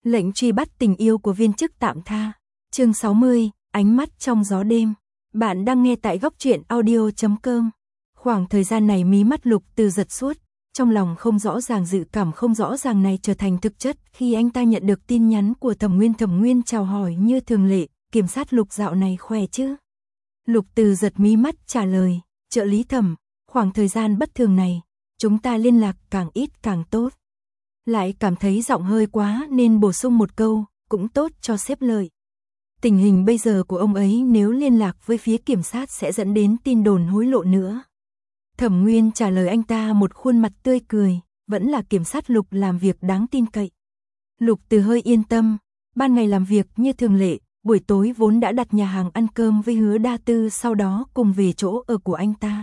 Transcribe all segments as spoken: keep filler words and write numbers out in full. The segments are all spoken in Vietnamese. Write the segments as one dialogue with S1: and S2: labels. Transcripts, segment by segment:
S1: Lệnh truy bắt tình yêu của viên chức tạm tha. Chương sáu mươi, ánh mắt trong gió đêm. Bạn đang nghe tại góc truyện audio chấm com. Khoảng thời gian này mí mắt Lục Từ giật suốt, trong lòng không rõ ràng dự cảm không rõ ràng này trở thành thực chất khi anh ta nhận được tin nhắn của Thẩm Nguyên. Thẩm Nguyên chào hỏi như thường lệ, kiểm sát Lục dạo này khỏe chứ? Lục Từ giật mí mắt trả lời, trợ lý Thẩm, khoảng thời gian bất thường này, chúng ta liên lạc càng ít càng tốt. Lại cảm thấy giọng hơi quá nên bổ sung một câu, cũng tốt cho sếp Lợi. Tình hình bây giờ của ông ấy nếu liên lạc với phía kiểm sát sẽ dẫn đến tin đồn hối lộ nữa. Thẩm Nguyên trả lời anh ta một khuôn mặt tươi cười, vẫn là kiểm sát Lục làm việc đáng tin cậy. Lục Từ hơi yên tâm, ban ngày làm việc như thường lệ, buổi tối vốn đã đặt nhà hàng ăn cơm với Hứa Đa Tư, sau đó cùng về chỗ ở của anh ta.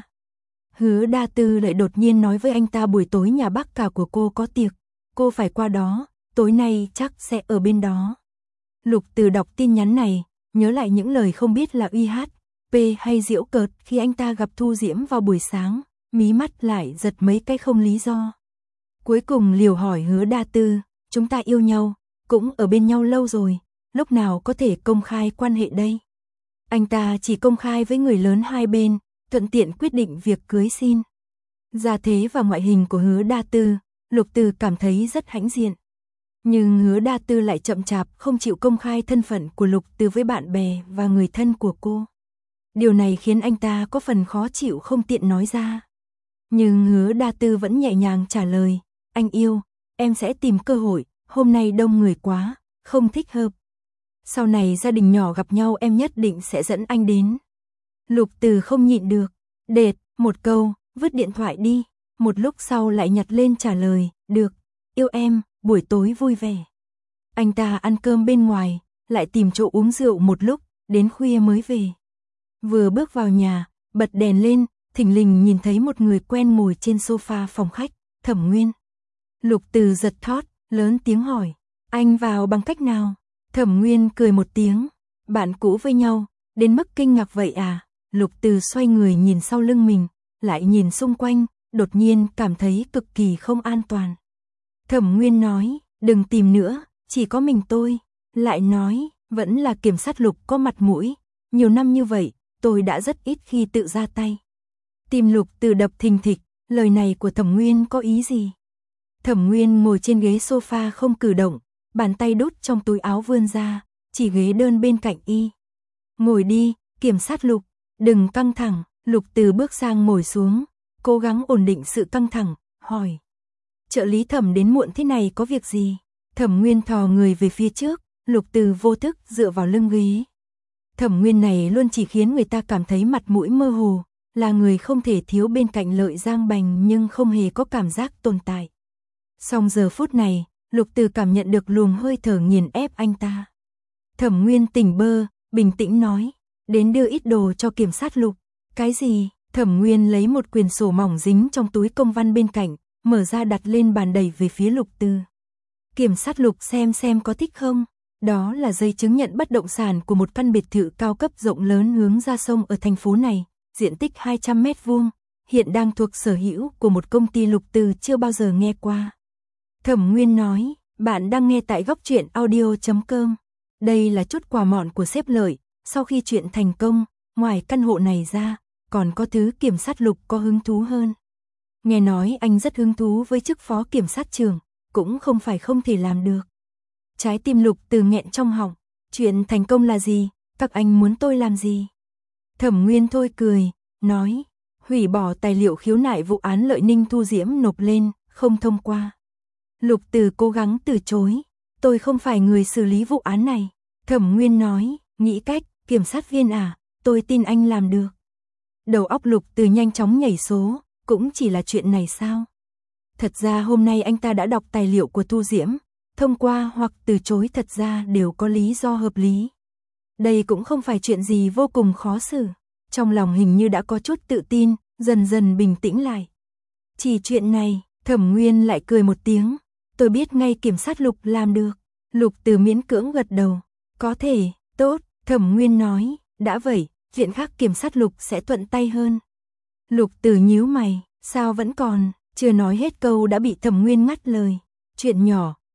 S1: Hứa Đa Tư lại đột nhiên nói với anh ta buổi tối nhà bác cả của cô có tiệc, cô phải qua đó, tối nay chắc sẽ ở bên đó. Lục Từ đọc tin nhắn này, nhớ lại những lời không biết là uy hát, pê hay giễu cợt khi anh ta gặp Thu Diễm vào buổi sáng, mí mắt lại giật mấy cái không lý do. Cuối cùng liều hỏi Hứa Đa Tư, chúng ta yêu nhau, cũng ở bên nhau lâu rồi, lúc nào có thể công khai quan hệ đây? Anh ta chỉ công khai với người lớn hai bên, thuận tiện quyết định việc cưới xin. Gia thế và ngoại hình của Hứa Đa Tư, Lục Từ cảm thấy rất hãnh diện. Nhưng Hứa Đa Tư lại chậm chạp không chịu công khai thân phận của Lục Từ với bạn bè và người thân của cô. Điều này khiến anh ta có phần khó chịu không tiện nói ra. Nhưng Hứa Đa Tư vẫn nhẹ nhàng trả lời, anh yêu, em sẽ tìm cơ hội, hôm nay đông người quá, không thích hợp. Sau này gia đình nhỏ gặp nhau em nhất định sẽ dẫn anh đến. Lục Từ không nhịn được, đệt, một câu, vứt điện thoại đi, một lúc sau lại nhặt lên trả lời, được, yêu em, buổi tối vui vẻ. Anh ta ăn cơm bên ngoài, lại tìm chỗ uống rượu một lúc, đến khuya mới về. Vừa bước vào nhà, bật đèn lên, thình lình nhìn thấy một người quen ngồi trên sofa phòng khách, Thẩm Nguyên. Lục Từ giật thót, lớn tiếng hỏi, anh vào bằng cách nào? Thẩm Nguyên cười một tiếng, bạn cũ với nhau, đến mức kinh ngạc vậy à? Lục Từ xoay người nhìn sau lưng mình, lại nhìn xung quanh, đột nhiên cảm thấy cực kỳ không an toàn. Thẩm Nguyên nói, đừng tìm nữa, chỉ có mình tôi. Lại nói, vẫn là kiểm sát Lục có mặt mũi, nhiều năm như vậy, tôi đã rất ít khi tự ra tay. Tim Lục Từ đập thình thịch, lời này của Thẩm Nguyên có ý gì? Thẩm Nguyên ngồi trên ghế sofa không cử động, bàn tay đút trong túi áo vươn ra, chỉ ghế đơn bên cạnh y. Ngồi đi, kiểm sát Lục, đừng căng thẳng. Lục Từ bước sang ngồi xuống, cố gắng ổn định sự căng thẳng, hỏi. Trợ lý Thẩm đến muộn thế này có việc gì? Thẩm Nguyên thò người về phía trước, Lục Từ vô thức dựa vào lưng ghế. Thẩm Nguyên này luôn chỉ khiến người ta cảm thấy mặt mũi mơ hồ, là người không thể thiếu bên cạnh Lợi Giang Bành nhưng không hề có cảm giác tồn tại. Song giờ phút này, Lục Từ cảm nhận được luồng hơi thở nghiền ép anh ta. Thẩm Nguyên tỉnh bơ, bình tĩnh nói, đến đưa ít đồ cho kiểm sát Lục. Cái gì? Thẩm Nguyên lấy một quyển sổ mỏng dính trong túi công văn bên cạnh, mở ra đặt lên bàn đẩy về phía Lục Từ. Kiểm sát Lục xem xem có thích không? Đó là giấy chứng nhận bất động sản của một căn biệt thự cao cấp rộng lớn hướng ra sông ở thành phố này, diện tích hai trăm mét vuông, hiện đang thuộc sở hữu của một công ty Lục Từ chưa bao giờ nghe qua. Thẩm Nguyên nói, bạn đang nghe tại góc truyện audio chấm com. Đây là chút quà mọn của sếp Lợi, sau khi chuyện thành công, ngoài căn hộ này ra, còn có thứ kiểm sát Lục có hứng thú hơn. Nghe nói anh rất hứng thú với chức phó kiểm sát trưởng, cũng không phải không thể làm được. Trái tim Lục Từ nghẹn trong họng, chuyện thành công là gì, các anh muốn tôi làm gì? Thẩm Nguyên thôi cười, nói, hủy bỏ tài liệu khiếu nại vụ án Lợi Ninh Thu Diễm nộp lên, không thông qua. Lục Từ cố gắng từ chối, tôi không phải người xử lý vụ án này. Thẩm Nguyên nói, nghĩ cách, kiểm sát viên à, tôi tin anh làm được. Đầu óc Lục Từ nhanh chóng nhảy số, cũng chỉ là chuyện này sao? Thật ra hôm nay anh ta đã đọc tài liệu của Thu Diễm, thông qua hoặc từ chối thật ra đều có lý do hợp lý. Đây cũng không phải chuyện gì vô cùng khó xử. Trong lòng hình như đã có chút tự tin, dần dần bình tĩnh lại. Chỉ chuyện này, Thẩm Nguyên lại cười một tiếng, tôi biết ngay kiểm sát Lục làm được. Lục Từ miễn cưỡng gật đầu, có thể, tốt, Thẩm Nguyên nói, đã vậy, viện khác kiểm sát Lục sẽ thuận tay hơn. Lục Từ nhíu mày, sao vẫn còn, chưa nói hết câu đã bị Thẩm Nguyên ngắt lời. Chuyện nhỏ,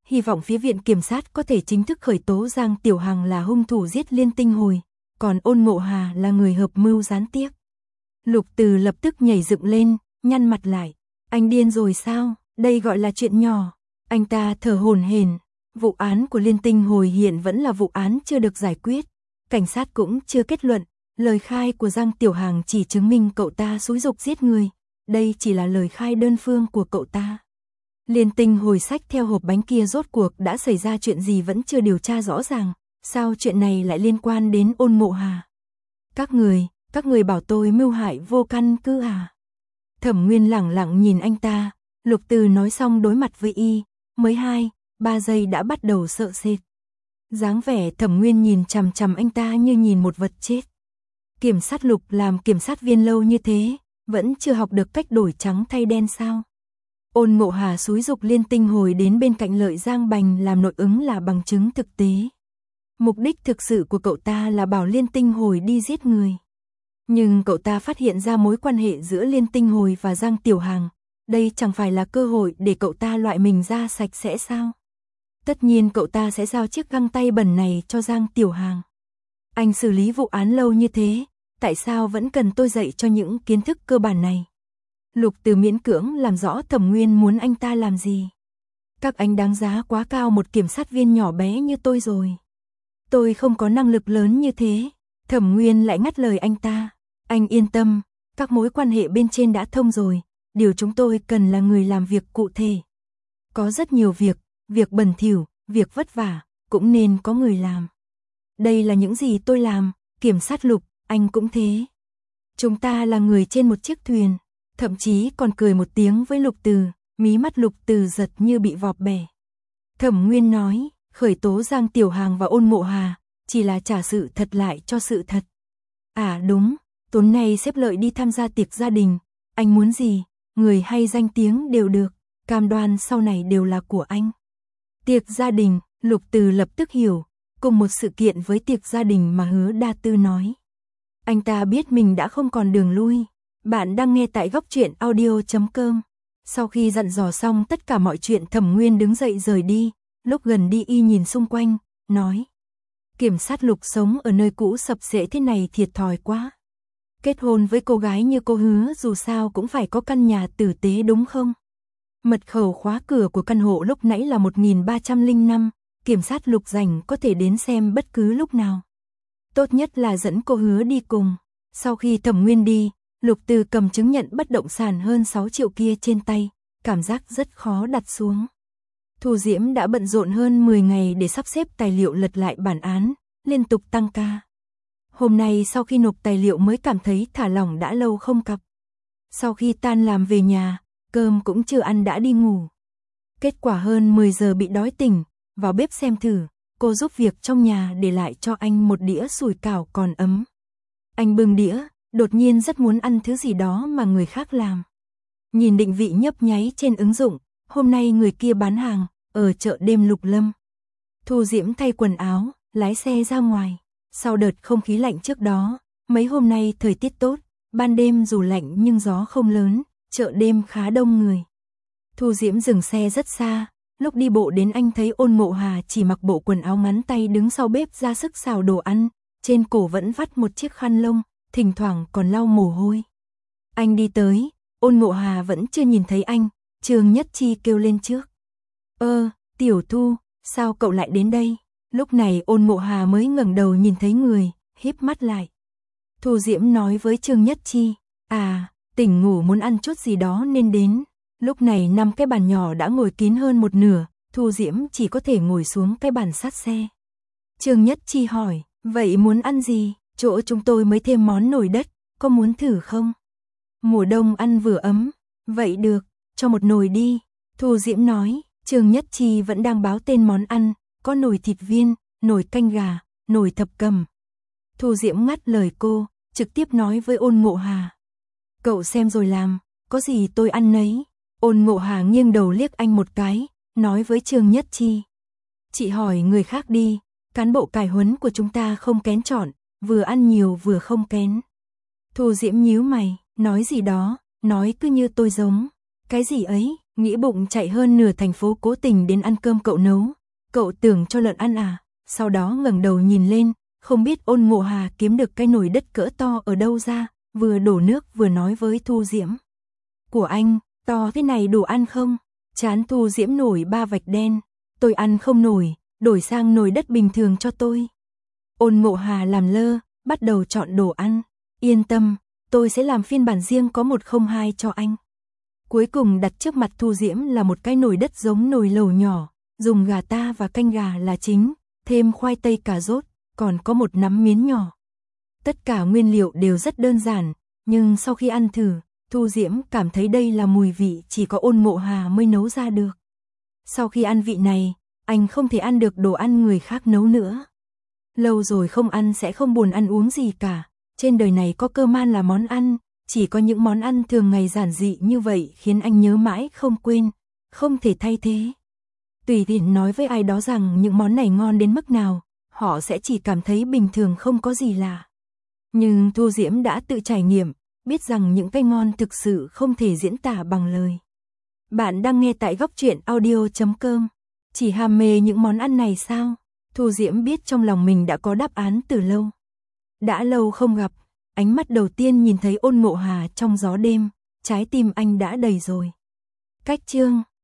S1: hy vọng phía viện kiểm sát có thể chính thức khởi tố Giang Tiểu Hằng là hung thủ giết Liên Tinh Hồi, còn Ôn Ngộ Hà là người hợp mưu gián tiếp. Lục Từ lập tức nhảy dựng lên, nhăn mặt lại. Anh điên rồi sao? Đây gọi là chuyện nhỏ. Anh ta thở hổn hển. Vụ án của Liên Tinh Hồi hiện vẫn là vụ án chưa được giải quyết. Cảnh sát cũng chưa kết luận. Lời khai của Giang Tiểu Hằng chỉ chứng minh cậu ta xúi giục giết người. Đây chỉ là lời khai đơn phương của cậu ta. Liên Tinh Hồi xách theo hộp bánh kia rốt cuộc đã xảy ra chuyện gì vẫn chưa điều tra rõ ràng. Sao chuyện này lại liên quan đến Ôn Ngộ Hà? Các người, các người bảo tôi mưu hại vô căn cứ à? Thẩm Nguyên lẳng lặng nhìn anh ta. Lục Từ nói xong đối mặt với y, mới hai, ba giây đã bắt đầu sợ sệt. Dáng vẻ Thẩm Nguyên nhìn chằm chằm anh ta như nhìn một vật chết. Kiểm sát Lục làm kiểm sát viên lâu như thế, vẫn chưa học được cách đổi trắng thay đen sao? Ôn Ngộ Hà xúi giục Liên Tinh Hồi đến bên cạnh Lợi Giang Bành làm nội ứng là bằng chứng thực tế. Mục đích thực sự của cậu ta là bảo Liên Tinh Hồi đi giết người. Nhưng cậu ta phát hiện ra mối quan hệ giữa Liên Tinh Hồi và Giang Tiểu Hằng. Đây chẳng phải là cơ hội để cậu ta loại mình ra sạch sẽ sao? Tất nhiên cậu ta sẽ giao chiếc găng tay bẩn này cho Giang Tiểu Hằng. Anh xử lý vụ án lâu như thế, tại sao vẫn cần tôi dạy cho những kiến thức cơ bản này? Lục Từ miễn cưỡng làm rõ Thẩm Nguyên muốn anh ta làm gì. Các anh đáng giá quá cao một kiểm sát viên nhỏ bé như tôi rồi. Tôi không có năng lực lớn như thế. Thẩm Nguyên lại ngắt lời anh ta. Anh yên tâm, các mối quan hệ bên trên đã thông rồi. Điều chúng tôi cần là người làm việc cụ thể. Có rất nhiều việc, việc bẩn thỉu, việc vất vả, cũng nên có người làm. Đây là những gì tôi làm, kiểm sát Lục, anh cũng thế. Chúng ta là người trên một chiếc thuyền, thậm chí còn cười một tiếng với Lục Từ, mí mắt Lục Từ giật như bị vọt bẻ. Thẩm Nguyên nói, khởi tố Giang Tiểu Hằng và Ôn Ngộ Hà, chỉ là trả sự thật lại cho sự thật. À đúng, tối nay xếp Lợi đi tham gia tiệc gia đình, anh muốn gì, người hay danh tiếng đều được, cam đoan sau này đều là của anh. Tiệc gia đình, Lục Từ lập tức hiểu, cùng một sự kiện với tiệc gia đình mà Hứa Đa Tư nói. Anh ta biết mình đã không còn đường lui. Bạn đang nghe tại góc truyện audio chấm com. Sau khi dặn dò xong tất cả mọi chuyện, Thẩm Nguyên đứng dậy rời đi. Lúc gần đi y nhìn xung quanh, nói. Kiểm sát Lục sống ở nơi cũ sập xệ thế này thiệt thòi quá. Kết hôn với cô gái như cô Hứa dù sao cũng phải có căn nhà tử tế đúng không? Mật khẩu khóa cửa của căn hộ lúc nãy là một nghìn ba trăm lẻ năm, kiểm sát Lục rảnh có thể đến xem bất cứ lúc nào. Tốt nhất là dẫn cô Hứa đi cùng. Sau khi Thẩm Nguyên đi, Lục Từ cầm chứng nhận bất động sản hơn sáu triệu kia trên tay, cảm giác rất khó đặt xuống. Thu Diễm đã bận rộn hơn mười ngày để sắp xếp tài liệu lật lại bản án, liên tục tăng ca. Hôm nay sau khi nộp tài liệu mới cảm thấy thả lỏng đã lâu không cặp. Sau khi tan làm về nhà, cơm cũng chưa ăn đã đi ngủ. Kết quả hơn mười giờ bị đói tỉnh, vào bếp xem thử, cô giúp việc trong nhà để lại cho anh một đĩa sủi cảo còn ấm. Anh bưng đĩa, đột nhiên rất muốn ăn thứ gì đó mà người khác làm. Nhìn định vị nhấp nháy trên ứng dụng, hôm nay người kia bán hàng, ở chợ đêm Lục Lâm. Thu Diễm thay quần áo, lái xe ra ngoài. Sau đợt không khí lạnh trước đó, mấy hôm nay thời tiết tốt, ban đêm dù lạnh nhưng gió không lớn, chợ đêm khá đông người. Thu Diễm dừng xe rất xa, lúc đi bộ đến anh thấy Ôn Ngộ Hà chỉ mặc bộ quần áo ngắn tay đứng sau bếp ra sức xào đồ ăn, trên cổ vẫn vắt một chiếc khăn lông, thỉnh thoảng còn lau mồ hôi. Anh đi tới, Ôn Ngộ Hà vẫn chưa nhìn thấy anh, Trương Nhất Chi kêu lên trước. Ơ, Tiểu Thu, sao cậu lại đến đây? Lúc này Ôn Ngộ Hà mới ngẩng đầu nhìn thấy người, híp mắt lại. Thu Diễm nói với Trương Nhất Chi, à, tỉnh ngủ muốn ăn chút gì đó nên đến. Lúc này năm cái bàn nhỏ đã ngồi kín hơn một nửa, Thu Diễm chỉ có thể ngồi xuống cái bàn sát xe. Trương Nhất Chi hỏi, vậy muốn ăn gì? Chỗ chúng tôi mới thêm món nồi đất, có muốn thử không? Mùa đông ăn vừa ấm, vậy được, cho một nồi đi. Thu Diễm nói, Trương Nhất Chi vẫn đang báo tên món ăn, có nồi thịt viên, nồi canh gà, nồi thập cẩm. Thu Diễm ngắt lời cô, trực tiếp nói với Ôn Ngộ Hà. Cậu xem rồi làm, có gì tôi ăn nấy. Ôn Ngộ Hà nghiêng đầu liếc anh một cái, nói với Trương Nhất Chi. Chị hỏi người khác đi, cán bộ cải huấn của chúng ta không kén chọn, vừa ăn nhiều vừa không kén. Thu Diễm nhíu mày, nói gì đó, nói cứ như tôi giống. Cái gì ấy, Nghĩ bụng chạy hơn nửa thành phố cố tình đến ăn cơm cậu nấu. Cậu tưởng cho lợn ăn à? Sau đó ngẩng đầu nhìn lên, không biết Ôn Mộ Hà kiếm được cái nồi đất cỡ to ở đâu ra, vừa đổ nước vừa nói với Thu Diễm. Của anh, to thế này đủ ăn không? Trán Thu Diễm nổi ba vạch đen. Tôi ăn không nổi, đổi sang nồi đất bình thường cho tôi. Ôn Mộ Hà làm lơ, bắt đầu chọn đồ ăn. Yên tâm, tôi sẽ làm phiên bản riêng có một không hai cho anh. Cuối cùng đặt trước mặt Thu Diễm là một cái nồi đất giống nồi lẩu nhỏ, dùng gà ta và canh gà là chính, thêm khoai tây cà rốt, còn có một nắm miến nhỏ. Tất cả nguyên liệu đều rất đơn giản, nhưng sau khi ăn thử, Thu Diễm cảm thấy đây là mùi vị chỉ có Ôn Mộ Hà mới nấu ra được. Sau khi ăn vị này, anh không thể ăn được đồ ăn người khác nấu nữa. Lâu rồi không ăn sẽ không buồn ăn uống gì cả, trên đời này có cơm ăn là món ăn, chỉ có những món ăn thường ngày giản dị như vậy khiến anh nhớ mãi không quên, không thể thay thế. Tùy tiện nói với ai đó rằng những món này ngon đến mức nào, họ sẽ chỉ cảm thấy bình thường không có gì lạ. Nhưng Thu Diễm đã tự trải nghiệm, biết rằng những cái ngon thực sự không thể diễn tả bằng lời. Bạn đang nghe tại góc truyện audio chấm com. Chỉ ham mê những món ăn này sao? Thu Diễm biết trong lòng mình đã có đáp án từ lâu. Đã lâu không gặp, ánh mắt đầu tiên nhìn thấy Ôn Mộ Hà trong gió đêm, trái tim anh đã đầy rồi. Cách chương